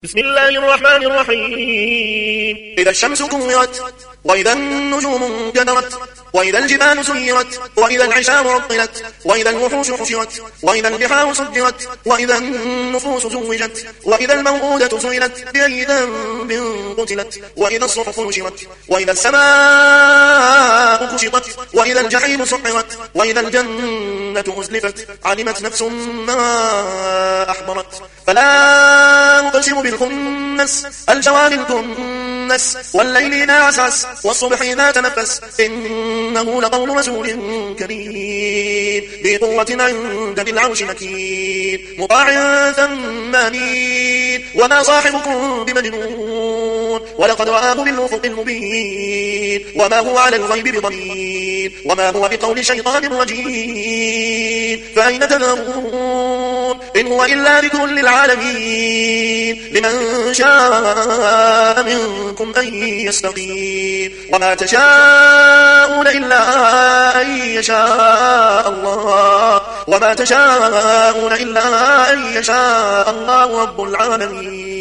بسم الله الرحمن الرحيم. إذا الشمس كورت وإذا النجوم انكدرت وإذا الجبال سيرت وإذا العشار عطلت وإذا الوحوش حشرت وإذا البحار سجرت وإذا النفوس زوجت وإذا الموءودة سئلت بأي ذنب قتلت وإذا الصحف نشرت وإذا السماء كشطت وإذا الجحيم سعرت وإذا الجنة أزلفت علمت نفس ما أحضرت. فلا أقسم بالخنس الجوار الكنس والليل إذا عسعس والصبح إذا تنفس إنه لقول رسول كريم ذي قوة عند ذي العرش مكين مطاع ثم أمين وما صاحبكم بمجنون ولقد رآه بالأفق المبين وما هو على الغيب بضنين وما هو بقول شيطان رجيم فأين تذهبون إن هو إلا ذكر للعالمين لمن شاء منكم أن يستقيم وما تشاءون إلا أن يشاء الله رب العالمين.